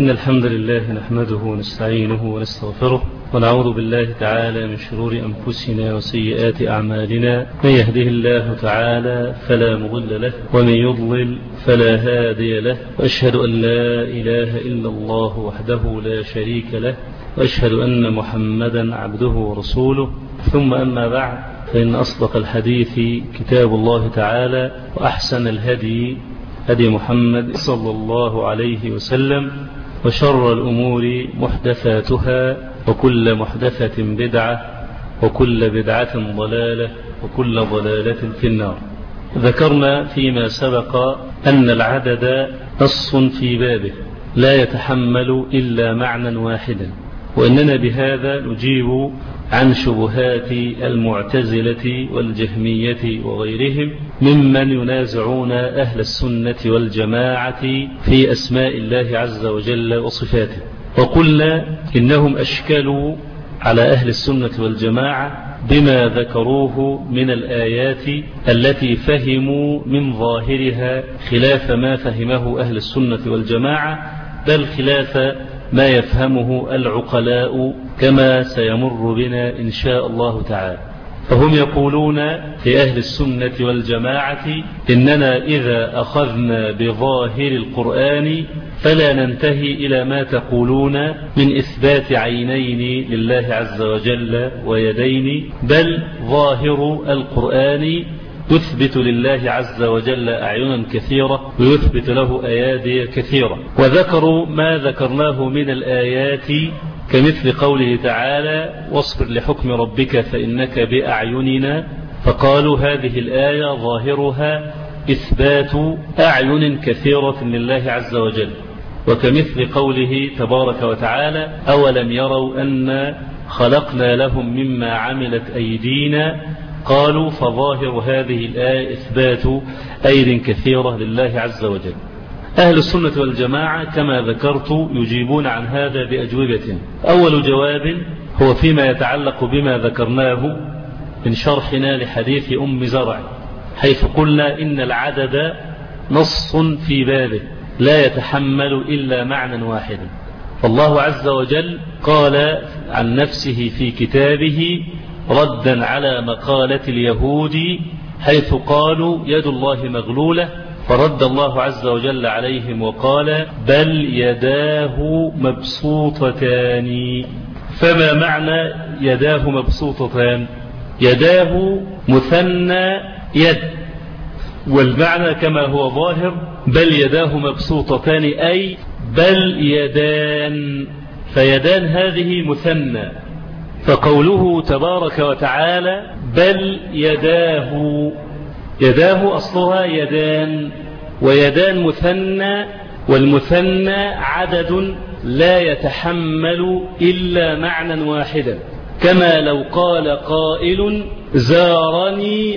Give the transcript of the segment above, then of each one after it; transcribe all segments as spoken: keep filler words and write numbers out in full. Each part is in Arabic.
إن الحمد لله نحمده ونستعينه ونستغفره ونعوذ بالله تعالى من شرور أنفسنا وسيئات أعمالنا. من يهده الله تعالى فلا مضل له ومن يضلل فلا هادي له، وأشهد أن لا إله إلا الله وحده لا شريك له، وأشهد أن محمدا عبده ورسوله. ثم أما بعد، فإن أصدق الحديث كتاب الله تعالى، وأحسن الهدي هدي محمد صلى الله عليه وسلم، وشر الأمور محدثاتها، وكل محدثة بدعة، وكل بدعة ضلالة، وكل ضلالة في النار. ذكرنا فيما سبق أن العدد نص في بابه لا يتحمل إلا معنى واحدا، وإننا بهذا نجيب عن شبهات المعتزلة والجهمية وغيرهم ممن ينازعون أهل السنة والجماعة في أسماء الله عز وجل وصفاته. وقلنا إنهم أشكلوا على أهل السنة والجماعة بما ذكروه من الآيات التي فهموا من ظاهرها خلاف ما فهمه أهل السنة والجماعة، بل خلاف ما يفهمه العقلاء كما سيمر بنا إن شاء الله تعالى. فهم يقولون لأهل السنة والجماعة إننا إذا أخذنا بظاهر القرآن فلا ننتهي إلى ما تقولون من إثبات عينين لله عز وجل ويدين، بل ظاهر القرآن يثبت لله عز وجل أعينا كثيرة ويثبت له أيادي كثيرة. وذكروا ما ذكرناه من الآيات كمثل قوله تعالى: واصبر لحكم ربك فإنك بأعيننا، فقالوا هذه الآية ظاهرها إثبات أعين كثيرة لله عز وجل. وكمثل قوله تبارك وتعالى: أولم يروا أن خلقنا لهم مما عملت أيدينا، قالوا فظاهر هذه الآية إثبات أيد كثيرة لله عز وجل. أهل السنة والجماعة كما ذكرت يجيبون عن هذا بأجوبة. أول جواب هو فيما يتعلق بما ذكرناه من شرحنا لحديث أم زرع، حيث قلنا إن العدد نص في بابه لا يتحمل إلا معنى واحدا. فالله عز وجل قال عن نفسه في كتابه ردا على مقالة اليهود حيث قالوا يد الله مغلولة، فرد الله عز وجل عليهم وقال: بل يداه مبسوطتان. فما معنى يداه مبسوطتان؟ يداه مثنى يد، والمعنى كما هو ظاهر بل يداه مبسوطتان، أي بل يدان، فيدان هذه مثنى. فقوله تبارك وتعالى بل يداه، يداه أصلها يدان، ويدان مثنى، والمثنى عدد لا يتحمل إلا معنى واحدا. كما لو قال قائل: زارني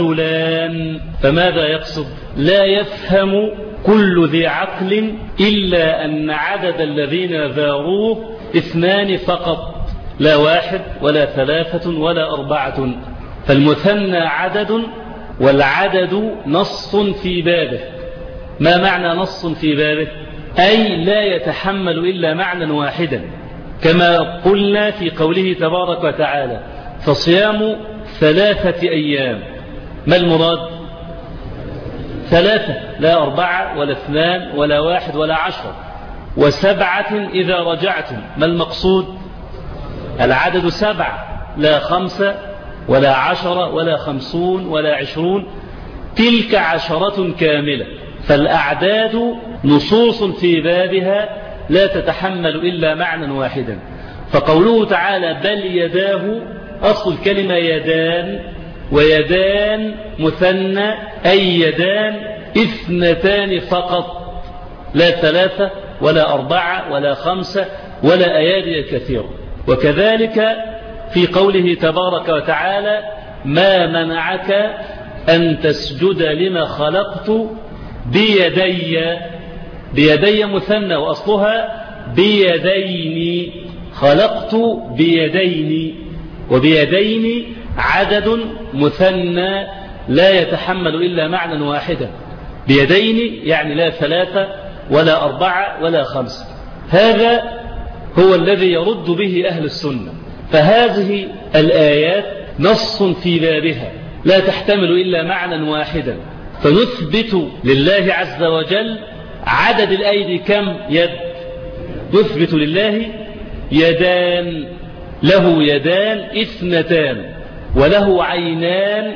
رجلان، فماذا يقصد؟ لا يفهم كل ذي عقل إلا أن عدد الذين زاروه اثنان فقط، لا واحد ولا ثلاثة ولا أربعة. فالمثنى عدد، والعدد نص في بابه. ما معنى نص في بابه؟ أي لا يتحمل إلا معنى واحدا، كما قلنا في قوله تبارك وتعالى: فصيام ثلاثة أيام. ما المراد؟ ثلاثة، لا أربعة ولا اثنان ولا واحد ولا عشر. وسبعة إذا رجعتم. ما المقصود؟ العدد سبعة، لا خمسة ولا عشرة ولا خمسون ولا عشرون، تلك عشرة كاملة. فالأعداد نصوص في بابها لا تتحمل إلا معنى واحدا. فقوله تعالى بل يداه، أصل الكلمة يدان، ويدان مثنى، أي يدان اثنتان فقط، لا ثلاثة ولا أربعة ولا خمسة ولا أيادي كثيرة. وكذلك في قوله تبارك وتعالى: ما منعك أن تسجد لما خلقت بيدي. بيدي مثنى، وأصلها بيدين، خلقت بيدين، وبيدين عدد مثنى لا يتحمل إلا معنى واحدا. بيدين يعني لا ثلاثة ولا أربعة ولا خمسة. هذا هو الذي يرد به أهل السنة. فهذه الآيات نص في بابها لا تحتمل إلا معنى واحدا، فنثبت لله عز وجل عدد الأيدي كم يد؟ نثبت لله يدان، له يدان اثنتان وله عينان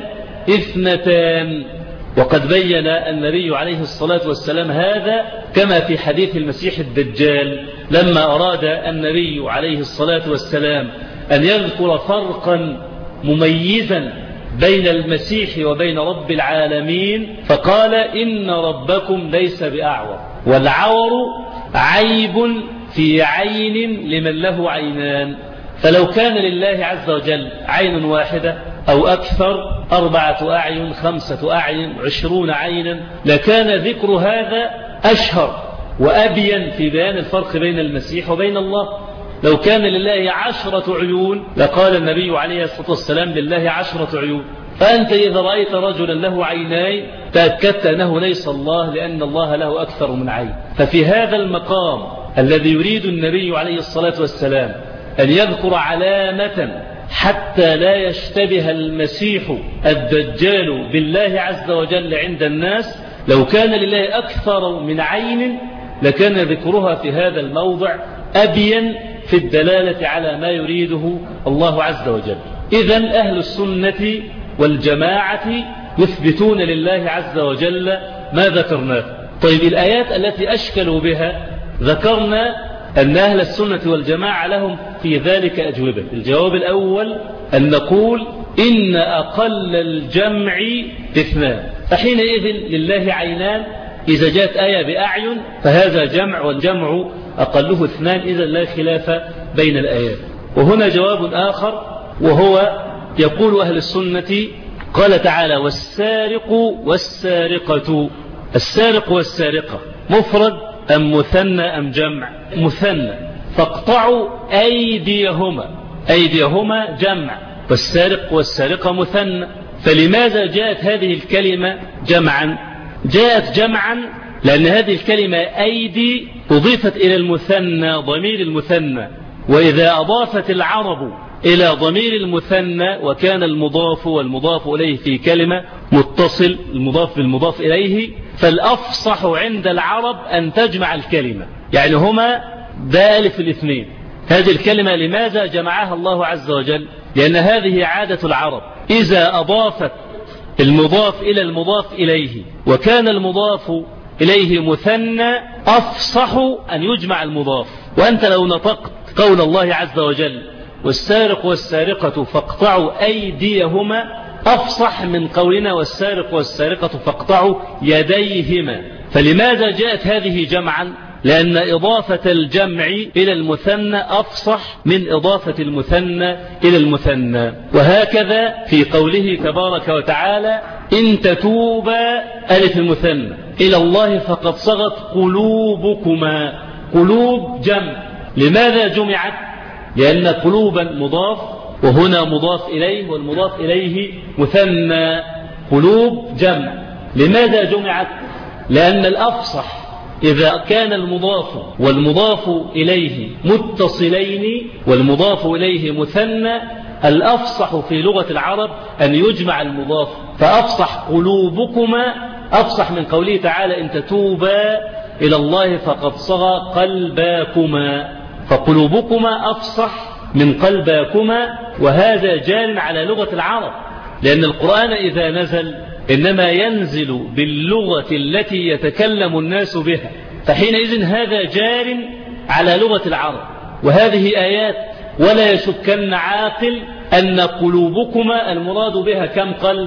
اثنتان. وقد بين النبي عليه الصلاة والسلام هذا كما في حديث المسيح الدجال، لما أراد النبي عليه الصلاة والسلام أن يذكر فرقا مميزا بين المسيح وبين رب العالمين فقال إن ربكم ليس بأعور، والعور عيب في عين لمن له عينان. فلو كان لله عز وجل عين واحدة أو أكثر، أربعة أعين، خمسة أعين، عشرون عينا، لكان ذكر هذا أشهر وأبين في بيان الفرق بين المسيح وبين الله. لو كان لله عشرة عيون لقال النبي عليه الصلاة والسلام لله عشرة عيون. فأنت إذا رأيت رجلا له عينين تأكدت أنه ليس الله، لأن الله له أكثر من عين. ففي هذا المقام الذي يريد النبي عليه الصلاة والسلام أن يذكر علامة حتى لا يشتبه المسيح الدجال بالله عز وجل عند الناس، لو كان لله أكثر من عين لكان ذكرها في هذا الموضع أبين في الدلالة على ما يريده الله عز وجل. إذن أهل السنة والجماعة يثبتون لله عز وجل ما ذكرناه. طيب الآيات التي أشكلوا بها ذكرنا أن أهل السنة والجماعة لهم في ذلك أجوبة. الجواب الأول أن نقول إن أقل الجمع اثنان، فحينئذ لله عينان إذا جاءت آية بأعين فهذا جمع، والجمع أقله اثنان، إذا لا خلاف بين الآيات. وهنا جواب آخر وهو يقول أهل السنة قال تعالى والسارق والسارقة. السارق والسارقة مفرد أم مثنى أم جمع؟ مثنى. فاقطعوا أيديهما، أيديهما جمع، والسارق والسارقة مثنى. فلماذا جاءت هذه الكلمة جمعا؟ جاءت جمعا لأن هذه الكلمة أيدي أضيفت إلى المثنى ضمير المثنى، وإذا أضافت العرب إلى ضمير المثنى وكان المضاف والمضاف إليه في كلمة متصل، المضاف بالمضاف إليه، فالأفصح عند العرب أن تجمع الكلمة، يعني هما ده ألف الاثنين. هذه الكلمة لماذا جمعها الله عز وجل؟ لأن هذه عادة العرب، إذا أضافت المضاف إلى المضاف إليه وكان المضاف إليه مثنى أفصح أن يجمع المضاف. وأنت لو نطقت قول الله عز وجل والسارق والسارقة فاقطعوا أيديهما أفصح من قولنا والسارق والسارقة فاقطعوا يديهما. فلماذا جاءت هذه جمعا؟ لأن إضافة الجمع إلى المثنى أفصح من إضافة المثنى إلى المثنى. وهكذا في قوله تبارك وتعالى إن تتوبا ألف المثنى إلى الله فقد صغت قلوبكما. قلوب جمع. لماذا جمعت؟ لأن قلوبا مضاف وهنا مضاف إليه والمضاف إليه مثنى. قلوب جمع. لماذا جمعت؟ لأن الأفصح إذا كان المضاف والمضاف إليه متصلين والمضاف إليه مثنى، الأفصح في لغة العرب أن يجمع المضاف، فأفصح قلوبكما أفصح من قوله تعالى إن تتوبا إلى الله فقد صغى قلباكما. فقلوبكما أفصح من قلباكما، وهذا جار على لغة العرب، لأن القرآن إذا نزل إنما ينزل باللغة التي يتكلم الناس بها، فحينئذ هذا جار على لغة العرب. وهذه آيات ولا يشكن عاقل أن قلوبكما المراد بها كم قلب،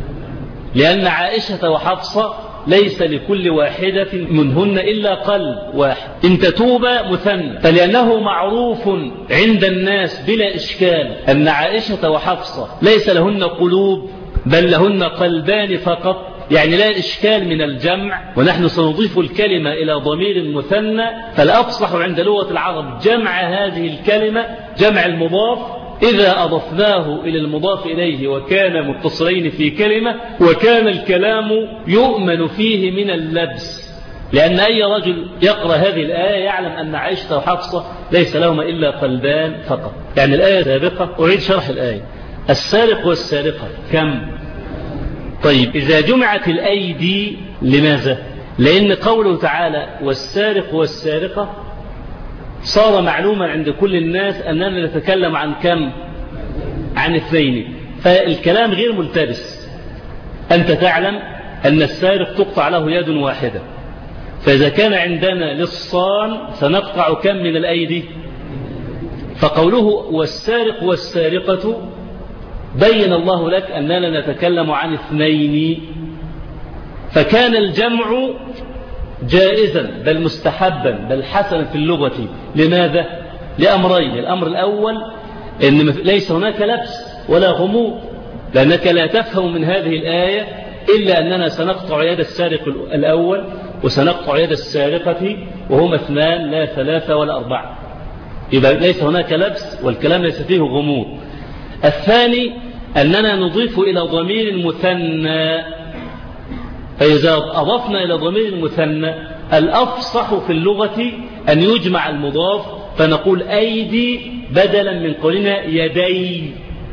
لأن عائشة وحفصة ليس لكل واحدة منهن إلا قلب واحد. إن تتوبا مثنى، فلأنه معروف عند الناس بلا إشكال أن عائشة وحفصة ليس لهن قلوب بل لهن قلبان فقط، يعني لا إشكال من الجمع. ونحن سنضيف الكلمة إلى ضمير المثنى، فالأفصح عند لغة العرب جمع هذه الكلمة، جمع المضاف إذا أضفناه إلى المضاف إليه وكان متصلين في كلمة، وكان الكلام يؤمن فيه من اللبس، لأن أي رجل يقرأ هذه الآية يعلم أن عائشة وحفصة ليس لهما إلا قلبان فقط. يعني الآية سابقة، أعيد شرح الآية. السارق والسارقة كم؟ طيب إذا جمعت الأيدي لماذا؟ لأن قوله تعالى والسارق والسارقة صار معلوما عند كل الناس أننا نتكلم عن كم؟ عن اثنين، فالكلام غير ملتبس. أنت تعلم أن السارق تقطع له يد واحدة، فإذا كان عندنا لصان سنقطع كم من الأيدي؟ فقوله والسارق والسارقة بين الله لك أننا نتكلم عن اثنين، فكان الجمع جائزا بل مستحبا بل حسنا في اللغة. لماذا؟ لأمرين. الأمر الأول أن ليس هناك لبس ولا غموض، لأنك لا تفهم من هذه الآية إلا أننا سنقطع يد السارق الأول وسنقطع يد السارقة وهما اثنان لا ثلاثة ولا أربعة، يبقى ليس هناك لبس والكلام ليس فيه غموض. الثاني أننا نضيف إلى ضمير المثنى، فإذا أضفنا إلى ضمير المثنى الأفصح في اللغة أن يجمع المضاف، فنقول أيدي بدلا من قولنا يدي،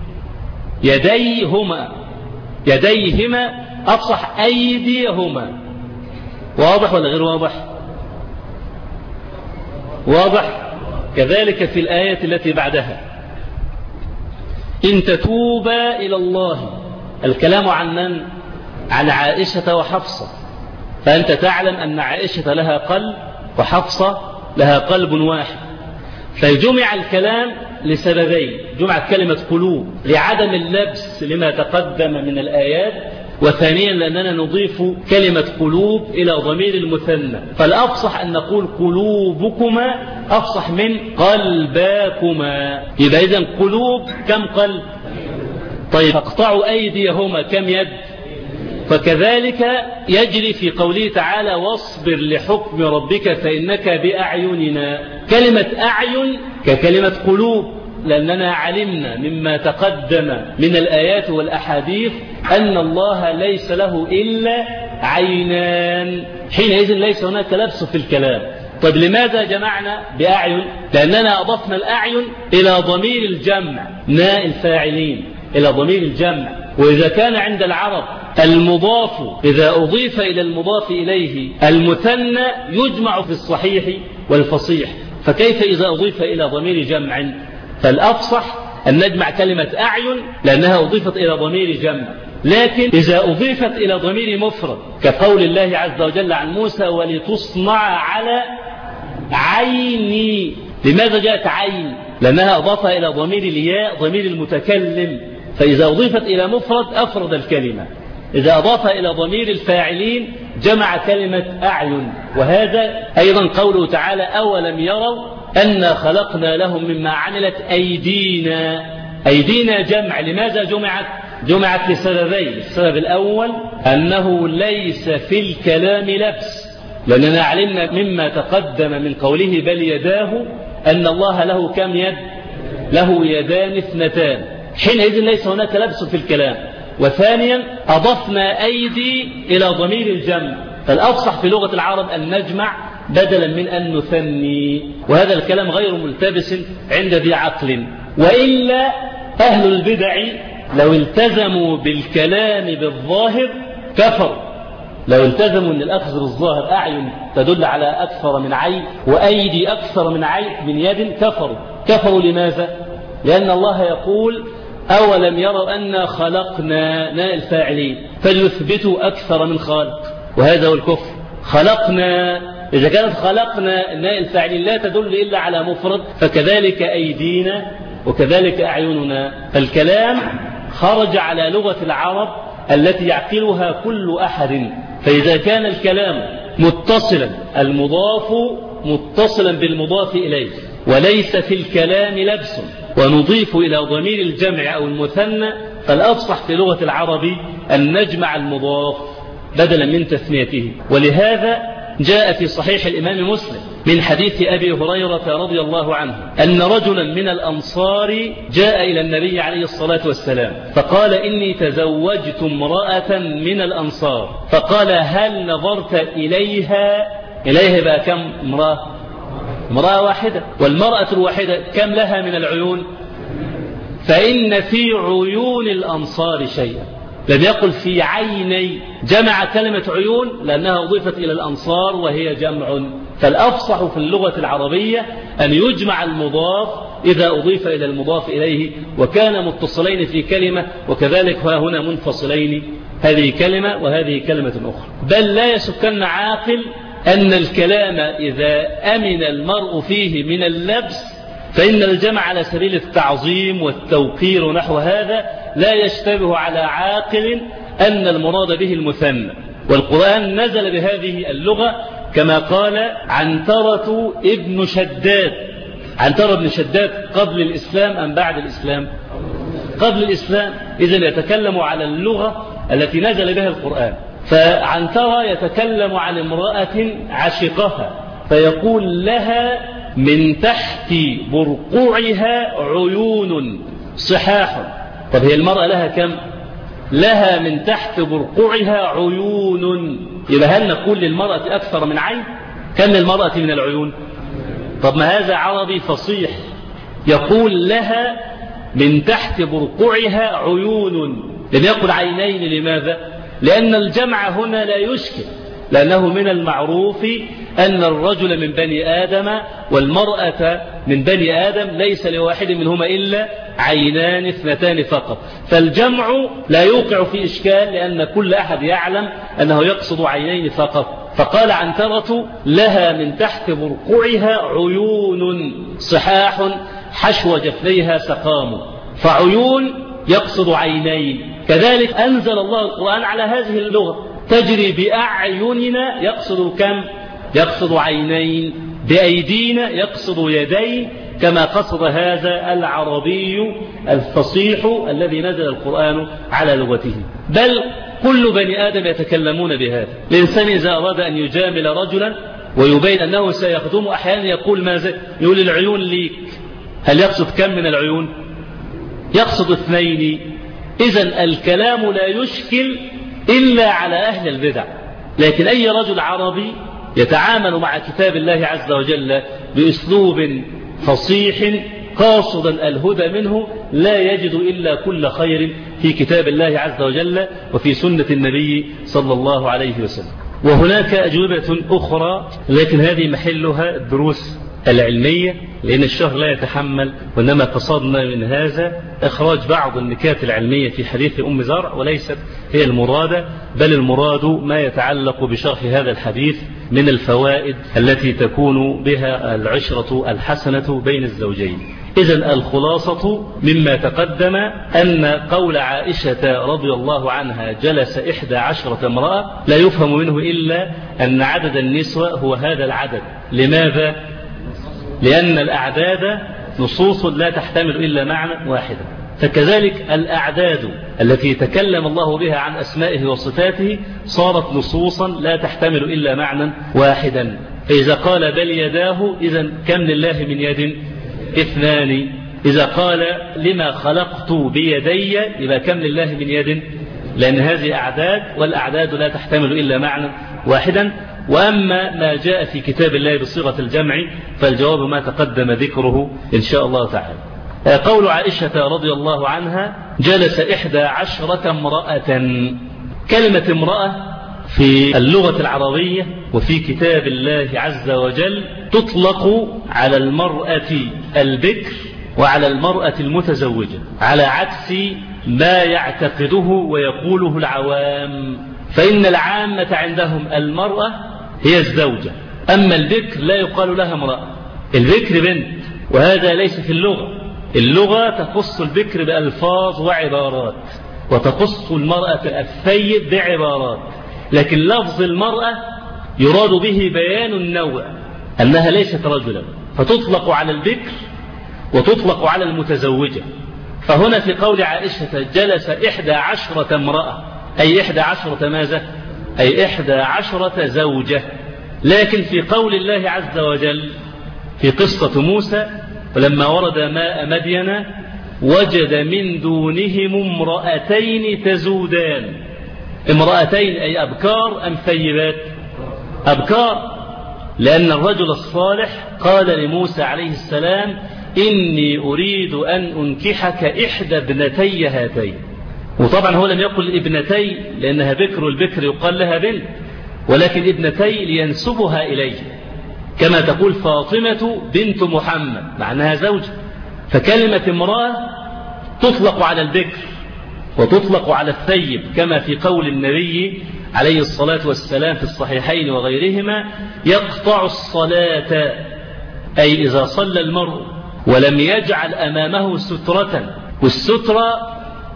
يديهما، يديهما أفصح أيديهما. واضح ولا غير واضح؟ واضح. كذلك في الآية التي بعدها إن تتوبا إلى الله، الكلام عن من؟ عن عائشة وحفصة، فأنت تعلم أن عائشة لها قلب وحفصة لها قلب واحد، فجمع الكلام لسببين. جمعت كلمة قلوب لعدم اللبس لما تقدم من الآيات، وثانيا لأننا نضيف كلمة قلوب إلى ضمير المثنى، فالأفصح أن نقول قلوبكما أفصح من قلباكما. يبقى إذن قلوب كم قلب؟ طيب اقطعوا أيديهما كم يد؟ فكذلك يجري في قوله تعالى واصبر لحكم ربك فإنك بأعيننا. كلمة أعين ككلمة قلوب، لأننا علمنا مما تقدم من الآيات والأحاديث أن الله ليس له إلا عينان، حينئذ ليس هناك لبس في الكلام. طيب لماذا جمعنا بأعين؟ لأننا أضفنا الأعين إلى ضمير الجمع، ناء الفاعلين إلى ضمير الجمع. وإذا كان عند العرب المضاف إذا أضيف إلى المضاف إليه المثنى يجمع في الصحيح والفصيح، فكيف إذا أضيف إلى ضمير جمع؟ فالأفصح أن نجمع كلمة أعين لأنها أضيفت إلى ضمير جمع. لكن إذا أضيفت إلى ضمير مفرد كقول الله عز وجل عن موسى ولتصنع على عيني، لماذا جاءت عين؟ لأنها أضافها إلى ضمير الياء ضمير المتكلم، فإذا أضيفت إلى مفرد أفرد الكلمة، إذا أضافها إلى ضمير الفاعلين جمع كلمة أعين. وهذا أيضا قوله تعالى أولم يروا أنا خلقنا لهم مما عملت أيدينا. أيدينا جمع، لماذا جمعت؟ جمعت لسببين. السبب الأول أنه ليس في الكلام لبس، لأننا علمنا مما تقدم من قوله بل يداه أن الله له كم يد؟ له يدان اثنتان، حينئذ ليس هناك لبس في الكلام. وثانيا أضفنا أيدي إلى ضمير الجمع، فالأفصح في لغة العرب أن نجمع بدلا من أن نثني، وهذا الكلام غير ملتبس عند ذي عقل. وإلا أهل البدع لو التزموا بالكلام بالظاهر كفروا، لو التزموا أن الأخذ بالظاهر أعين تدل على أكثر من عين وأيدي أكثر من عين من يد كفروا. كفروا لماذا؟ لأن الله يقول أولم يروا أنا خلقنا ناء الفاعلين، فليثبتوا أكثر من خالق، وهذا هو الكفر. خلقنا، إذا كانت خلقنا ناء الفاعلين لا تدل إلا على مفرد، فكذلك أيدينا وكذلك أعيننا. فالكلام خرج على لغة العرب التي يعقلها كل أحد، فإذا كان الكلام متصلا المضاف متصلا بالمضاف إليه وليس في الكلام لبس ونضيف إلى ضمير الجمع أو المثنى، فالأفصح في لغة العرب أن نجمع المضاف بدلا من تثنيته. ولهذا جاء في صحيح الإمام مسلم من حديث أبي هريرة رضي الله عنه أن رجلا من الأنصار جاء إلى النبي عليه الصلاة والسلام فقال إني تزوجت امرأة من الأنصار، فقال هل نظرت إليها إليه بقى كم امرأة؟ امرأة واحدة. والمرأة الواحدة كم لها من العيون؟ فإن في عيون الأنصار شيئا. لم يقل في عيني، جمع كلمة عيون لأنها أضيفت إلى الأنصار وهي جمع. فالأفصح في اللغة العربية أن يجمع المضاف إذا أضيف إلى المضاف إليه وكان متصلين في كلمة، وكذلك ها هنا منفصلين، هذه كلمة وهذه كلمة أخرى. بل لا يشكن عاقل أن الكلام إذا أمن المرء فيه من اللبس فإن الجمع على سبيل التعظيم والتوقير ونحو هذا لا يشتبه على عاقل أن المراد به المثنى. والقرآن نزل بهذه اللغة كما قال عنترة ابن شداد. عنترة ابن شداد قبل الإسلام أم بعد الإسلام؟ قبل الإسلام. إذن يتكلم على اللغة التي نزل بها القرآن. فعنترة يتكلم عن امرأة عشقها فيقول لها من تحت برقوعها عيون صحاح. طب هي المرأة لها كم؟ لها من تحت برقوعها عيون. يبقى هل نقول للمرأة أكثر من عين؟ كم للمرأة من العيون؟ طب ما هذا عربي فصيح يقول لها من تحت برقوعها عيون، لم يقل عينين. لماذا؟ لأن الجمع هنا لا يشكل، لأنه من المعروف أن الرجل من بني آدم والمرأة من بني آدم ليس لواحد منهما إلا عينان اثنتان فقط. فالجمع لا يوقع في إشكال لأن كل أحد يعلم أنه يقصد عينين فقط. فقال عنترة لها من تحت برقوعها عيون صحاح حشو جفنيها سقام. فعيون يقصد عينين. كذلك أنزل الله القرآن على هذه اللغة تجري بأعيننا يقصد كم؟ يقصد عينين. بأيدينا يقصد يدين كما قصد هذا العربي الفصيح الذي نزل القرآن على لغته. بل كل بني آدم يتكلمون بهذا. الإنسان إذا أراد أن يجامل رجلا ويبين أنه سيخدم أحيانا يقول ماذا؟ يقول العيون ليك. هل يقصد كم من العيون؟ يقصد اثنين. إذن الكلام لا يشكل إلا على أهل البدع. لكن أي رجل عربي يتعامل مع كتاب الله عز وجل بأسلوب فصيح قاصدا الهدى منه لا يجد إلا كل خير في كتاب الله عز وجل وفي سنة النبي صلى الله عليه وسلم. وهناك أجوبة أخرى لكن هذه محلها الدروس العلمية لأن الشهر لا يتحمل، وإنما قصدنا من هذا إخراج بعض النكات العلمية في حديث أم زرع وليست هي المرادة، بل المراد ما يتعلق بشرح هذا الحديث من الفوائد التي تكون بها العشرة الحسنة بين الزوجين. إذن الخلاصة مما تقدم أن قول عائشة رضي الله عنها جلس إحدى عشرة امرأة لا يفهم منه إلا أن عدد النسوة هو هذا العدد. لماذا؟ لأن الأعداد نصوص لا تحتمل إلا معنى واحدا. فكذلك الأعداد التي تكلم الله بها عن أسمائه وصفاته صارت نصوصا لا تحتمل إلا معنى واحدا. فإذا قال بل يداه إذن كم لله من يد؟ اثنان. إذا قال لما خلقت بيدي يبقى كم لله من يد؟ لأن هذه أعداد والأعداد لا تحتمل إلا معنى واحدا. وأما ما جاء في كتاب الله بصيغة الجمع فالجواب ما تقدم ذكره إن شاء الله تعالى. قول عائشة رضي الله عنها جلس إحدى عشرة امرأة. كلمة امرأة في اللغة العربية وفي كتاب الله عز وجل تطلق على المرأة البكر وعلى المرأة المتزوجة، على عكس ما يعتقده ويقوله العوام. فإن العامة عندهم المرأة هي الزوجة، أما البكر لا يقال لها امرأة. البكر بنت، وهذا ليس في اللغة. اللغة تخص البكر بألفاظ وعبارات وتخص المرأة الثيب بعبارات، لكن لفظ المرأة يراد به بيان النوع أنها ليست رجلا، فتطلق على البكر وتطلق على المتزوجة. فهنا في قول عائشة جلس إحدى عشرة امرأة أي إحدى عشرة ماذا؟ أي إحدى عشرة زوجة. لكن في قول الله عز وجل في قصة موسى ولما ورد ماء مدين وجد من دونهم امرأتين تزودان. امرأتين أي أبكار أم ثيبات؟ أبكار. لأن الرجل الصالح قال لموسى عليه السلام إني أريد أن أنكحك إحدى ابنتي هاتين. وطبعا هو لم يقل ابنتي لأنها بكر، والبكر يقال لها بنت، ولكن ابنتي لينسبها إليه، كما تقول فاطمة بنت محمد معناها زوجة. فكلمة امرأة تطلق على البكر وتطلق على الثيب، كما في قول النبي عليه الصلاة والسلام في الصحيحين وغيرهما يقطع الصلاة، أي إذا صلى المرء ولم يجعل أمامه سترة، والسترة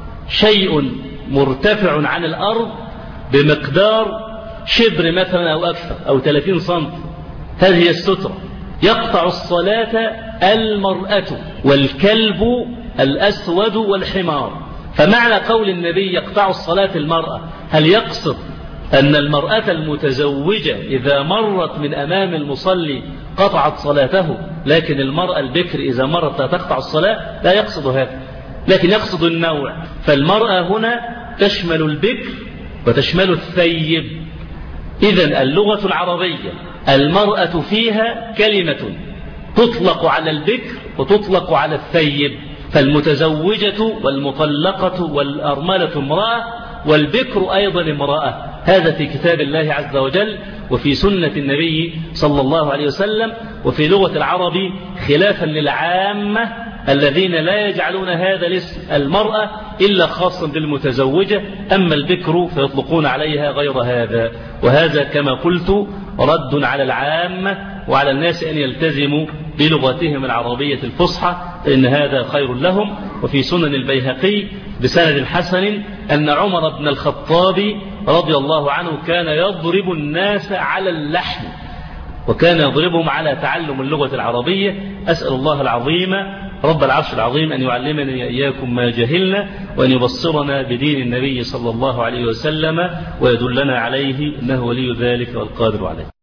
شيء مرتفع عن الأرض بمقدار شبر مثلا أو أكثر أو ثلاثين سنتي، هذه السترة. يقطع الصلاة المرأة والكلب الأسود والحمار. فمعنى قول النبي يقطع الصلاة المرأة، هل يقصد أن المرأة المتزوجة إذا مرت من أمام المصلي قطعت صلاته، لكن المرأة البكر إذا مرت لا تقطع الصلاة؟ لا يقصد هذا، لكن يقصد النوع. فالمرأة هنا تشمل البكر وتشمل الثيب. إذن اللغة العربية المرأة فيها كلمة تطلق على البكر وتطلق على الثيب، فالمتزوجة والمطلقة والأرملة امرأة، والبكر أيضا امرأة. هذا في كتاب الله عز وجل وفي سنة النبي صلى الله عليه وسلم، وفي لغة العرب خلافا للعامة الذين لا يجعلون هذا الاسم المرأة إلا خاصا بالمتزوجة، أما البكر فيطلقون عليها غير هذا. وهذا كما قلت رد على العامة وعلى الناس أن يلتزموا بلغتهم العربية الفصحى، فإن هذا خير لهم. وفي سنن البيهقي بسند حسن أن عمر بن الخطاب رضي الله عنه كان يضرب الناس على اللحن، وكان يضربهم على تعلم اللغة العربية. أسأل الله العظيم رب العرش العظيم أن يعلمني إياكم ما جهلنا، وأن يبصرنا بدين النبي صلى الله عليه وسلم ويدلنا عليه، إنه ولي ذلك والقادر عليه.